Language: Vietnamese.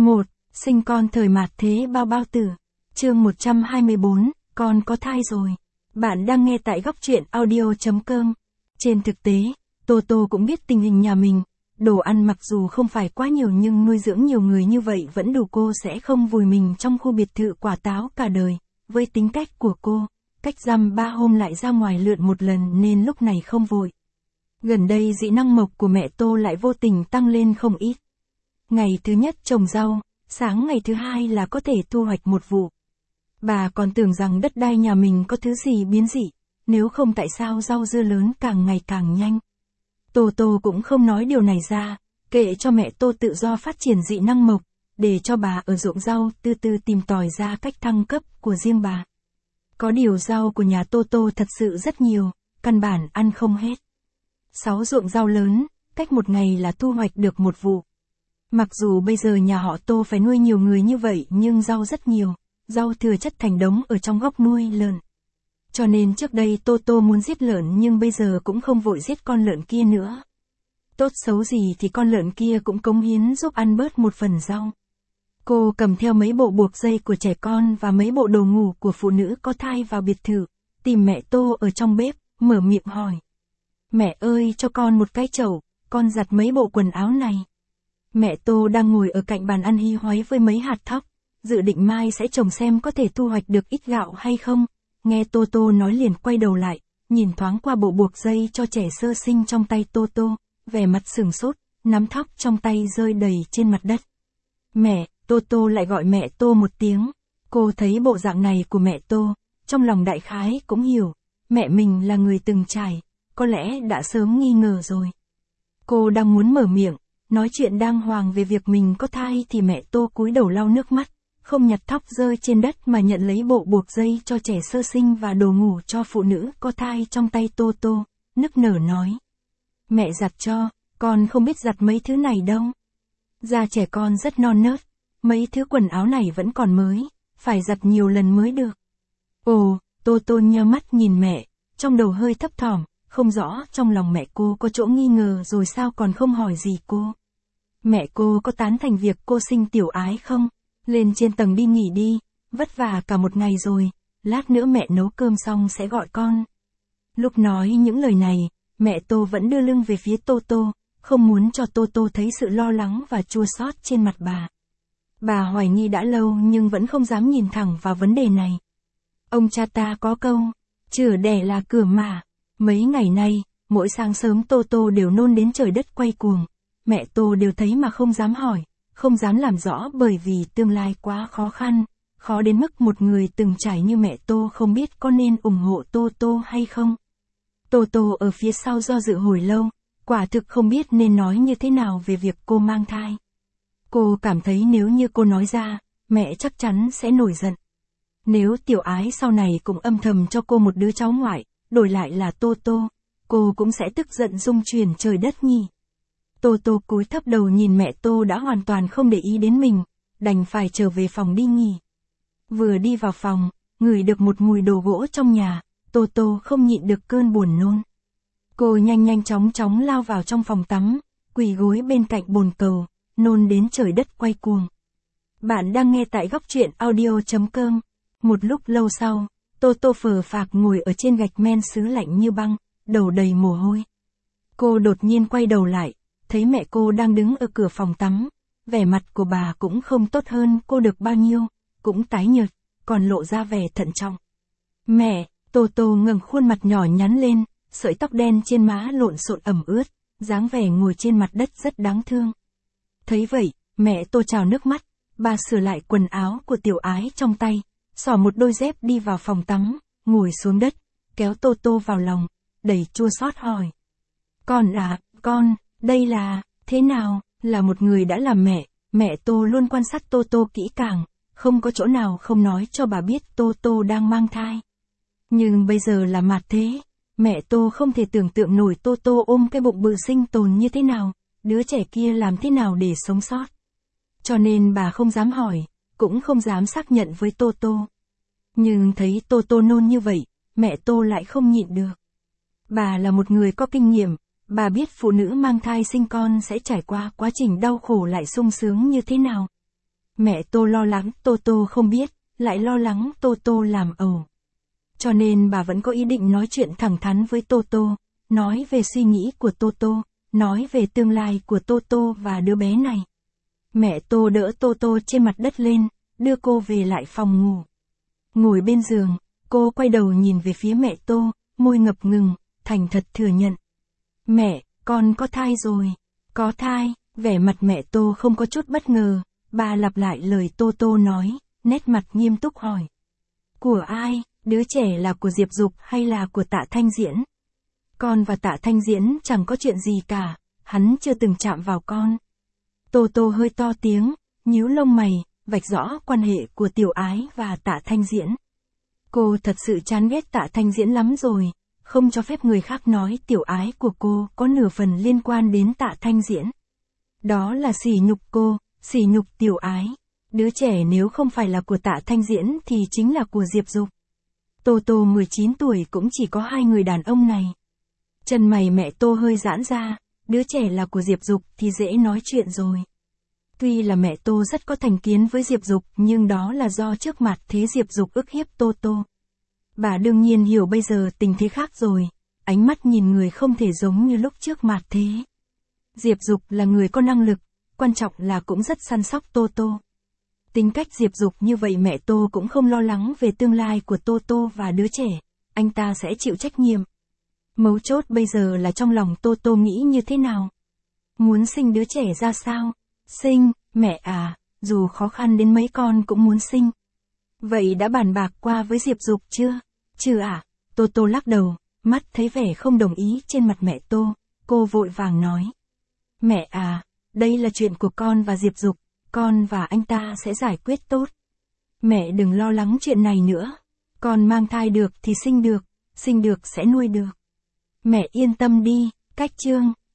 1. Sinh con thời mạt thế bao bao tử. Chương 124, con có thai rồi. Bạn đang nghe tại góc truyện audio.com. Trên thực tế, Tô cũng biết tình hình nhà mình. Đồ ăn mặc dù không phải quá nhiều nhưng nuôi dưỡng nhiều người như vậy vẫn đủ, cô sẽ không vùi mình trong khu biệt thự quả táo cả đời. Với tính cách của cô, cách dăm 3 hôm lại ra ngoài lượn một lần nên lúc này không vội. Gần đây dị năng mộc của mẹ Tô lại vô tình tăng lên không ít. Ngày thứ nhất trồng rau, sáng ngày thứ hai là có thể thu hoạch một vụ. Bà còn tưởng rằng đất đai nhà mình có thứ gì biến dị, nếu không tại sao rau dưa lớn càng ngày càng nhanh. Tô cũng không nói điều này ra, kệ cho mẹ Tô tự do phát triển dị năng mộc, để cho bà ở ruộng rau từ từ tìm tòi ra cách thăng cấp của riêng bà. Có điều rau của nhà Tô thật sự rất nhiều, căn bản ăn không hết. 6 ruộng rau lớn, cách một ngày là thu hoạch được một vụ. Mặc dù bây giờ nhà họ Tô phải nuôi nhiều người như vậy nhưng rau rất nhiều, rau thừa chất thành đống ở trong góc nuôi lợn. Cho nên trước đây Tô muốn giết lợn nhưng bây giờ cũng không vội giết con lợn kia nữa. Tốt xấu gì thì con lợn kia cũng cống hiến giúp ăn bớt một phần rau. Cô cầm theo mấy bộ buộc dây của trẻ con và mấy bộ đồ ngủ của phụ nữ có thai vào biệt thự, tìm mẹ Tô ở trong bếp, mở miệng hỏi. Mẹ ơi, cho con một cái chậu, con giặt mấy bộ quần áo này. Mẹ Tô đang ngồi ở cạnh bàn ăn hí hoáy với mấy hạt thóc, dự định mai sẽ trồng xem có thể thu hoạch được ít gạo hay không. Nghe Tô nói liền quay đầu lại, nhìn thoáng qua bộ buộc dây cho trẻ sơ sinh trong tay Tô, vẻ mặt sửng sốt, nắm thóc trong tay rơi đầy trên mặt đất. Mẹ, Tô lại gọi mẹ Tô một tiếng. Cô thấy bộ dạng này của mẹ Tô, trong lòng đại khái cũng hiểu, mẹ mình là người từng trải, có lẽ đã sớm nghi ngờ rồi. Cô đang muốn mở miệng, nói chuyện đàng hoàng về việc mình có thai thì mẹ Tô cúi đầu lau nước mắt, không nhặt thóc rơi trên đất mà nhận lấy bộ buộc dây cho trẻ sơ sinh và đồ ngủ cho phụ nữ có thai trong tay Tô, nức nở nói. Mẹ giặt cho, con không biết giặt mấy thứ này đâu. Da trẻ con rất non nớt, mấy thứ quần áo này vẫn còn mới, phải giặt nhiều lần mới được. Ồ, Tô nheo mắt nhìn mẹ, trong đầu hơi thấp thỏm, không rõ trong lòng mẹ cô có chỗ nghi ngờ rồi sao còn không hỏi gì cô. Mẹ cô có tán thành việc cô sinh tiểu ái không? Lên trên tầng đi nghỉ đi, vất vả cả một ngày rồi, lát nữa mẹ nấu cơm xong sẽ gọi con. Lúc nói những lời này, mẹ Tô vẫn đưa lưng về phía Tô, không muốn cho Tô thấy sự lo lắng và chua xót trên mặt bà. Bà hoài nghi đã lâu nhưng vẫn không dám nhìn thẳng vào vấn đề này. Ông cha ta có câu, chửa đẻ là cửa mà. Mấy ngày nay, mỗi sáng sớm Tô đều nôn đến trời đất quay cuồng. Mẹ Tô đều thấy mà không dám hỏi, không dám làm rõ bởi vì tương lai quá khó khăn, khó đến mức một người từng trải như mẹ Tô không biết có nên ủng hộ Tô hay không. Tô ở phía sau do dự hồi lâu, quả thực không biết nên nói như thế nào về việc cô mang thai. Cô cảm thấy nếu như cô nói ra, mẹ chắc chắn sẽ nổi giận. Nếu tiểu ái sau này cũng âm thầm cho cô một đứa cháu ngoại, đổi lại là Tô, cô cũng sẽ tức giận rung chuyển trời đất nhỉ. Tô cúi thấp đầu nhìn mẹ Tô đã hoàn toàn không để ý đến mình, đành phải trở về phòng đi nghỉ. Vừa đi vào phòng, ngửi được một mùi đồ gỗ trong nhà, Tô không nhịn được cơn buồn nôn. Cô nhanh chóng lao vào trong phòng tắm, quỳ gối bên cạnh bồn cầu, nôn đến trời đất quay cuồng. Bạn đang nghe tại góc truyện audio.com. Một lúc lâu sau, Tô phờ phạc ngồi ở trên gạch men sứ lạnh như băng, đầu đầy mồ hôi. Cô đột nhiên quay đầu lại, thấy mẹ cô đang đứng ở cửa phòng tắm, vẻ mặt của bà cũng không tốt hơn cô được bao nhiêu, cũng tái nhợt, còn lộ ra vẻ thận trọng. Mẹ, Tô ngẩng khuôn mặt nhỏ nhắn lên, sợi tóc đen trên má lộn xộn ẩm ướt, dáng vẻ ngồi trên mặt đất rất đáng thương. Thấy vậy, mẹ Tô trào nước mắt, bà sửa lại quần áo của tiểu ái trong tay, xỏ một đôi dép đi vào phòng tắm, ngồi xuống đất, kéo Tô vào lòng, đầy chua xót hỏi. Con à, con, đây là, thế nào, là một người đã làm mẹ Tô luôn quan sát Tô kỹ càng, không có chỗ nào không nói cho bà biết Tô đang mang thai. Nhưng bây giờ là mạt thế, mẹ Tô không thể tưởng tượng nổi Tô ôm cái bụng bự sinh tồn như thế nào, đứa trẻ kia làm thế nào để sống sót. Cho nên bà không dám hỏi, cũng không dám xác nhận với Tô. Nhưng thấy Tô nôn như vậy, mẹ Tô lại không nhịn được. Bà là một người có kinh nghiệm, bà biết phụ nữ mang thai sinh con sẽ trải qua quá trình đau khổ lại sung sướng như thế nào. Mẹ Tô lo lắng Tô Tô không biết, lại lo lắng Tô Tô làm ẩu. Cho nên bà vẫn có ý định nói chuyện thẳng thắn với Tô Tô, nói về suy nghĩ của Tô Tô, nói về tương lai của Tô Tô và đứa bé này. Mẹ Tô đỡ Tô Tô trên mặt đất lên, đưa cô về lại phòng ngủ. Ngồi bên giường, cô quay đầu nhìn về phía mẹ Tô, môi ngập ngừng, thành thật thừa nhận. Mẹ, con có thai rồi. Có thai, vẻ mặt mẹ Tô không có chút bất ngờ, bà lặp lại lời Tô Tô nói, nét mặt nghiêm túc hỏi. Của ai, đứa trẻ là của Diệp Dục hay là của Tạ Thanh Diễn? Con và Tạ Thanh Diễn chẳng có chuyện gì cả, hắn chưa từng chạm vào con. Tô Tô hơi to tiếng, nhíu lông mày, vạch rõ quan hệ của Tiểu Ái và Tạ Thanh Diễn. Cô thật sự chán ghét Tạ Thanh Diễn lắm rồi, không cho phép người khác nói Tiểu Ái của cô có nửa phần liên quan đến Tạ Thanh Diễn. Đó là sỉ nhục cô, sỉ nhục Tiểu Ái. Đứa trẻ nếu không phải là của Tạ Thanh Diễn thì chính là của Diệp Dục. Tô Tô 19 tuổi cũng chỉ có hai người đàn ông này. Chân mày mẹ Tô hơi giãn ra, đứa trẻ là của Diệp Dục thì dễ nói chuyện rồi. Tuy là mẹ Tô rất có thành kiến với Diệp Dục nhưng đó là do trước mặt thế Diệp Dục ức hiếp Tô Tô. Bà đương nhiên hiểu bây giờ tình thế khác rồi, ánh mắt nhìn người không thể giống như lúc trước mặt thế. Diệp Dục là người có năng lực, quan trọng là cũng rất săn sóc Tô Tô. Tính cách Diệp Dục như vậy mẹ Tô cũng không lo lắng về tương lai của Tô Tô và đứa trẻ, anh ta sẽ chịu trách nhiệm. Mấu chốt bây giờ là trong lòng Tô Tô nghĩ như thế nào? Muốn sinh đứa trẻ ra sao? Sinh, mẹ à, dù khó khăn đến mấy con cũng muốn sinh. Vậy đã bàn bạc qua với Diệp Dục chưa? Chưa à? Tô Tô lắc đầu, mắt thấy vẻ không đồng ý trên mặt mẹ Tô, cô vội vàng nói. Mẹ à, đây là chuyện của con và Diệp Dục, con và anh ta sẽ giải quyết tốt. Mẹ đừng lo lắng chuyện này nữa, con mang thai được thì sinh được sẽ nuôi được. Mẹ yên tâm đi, cách chương.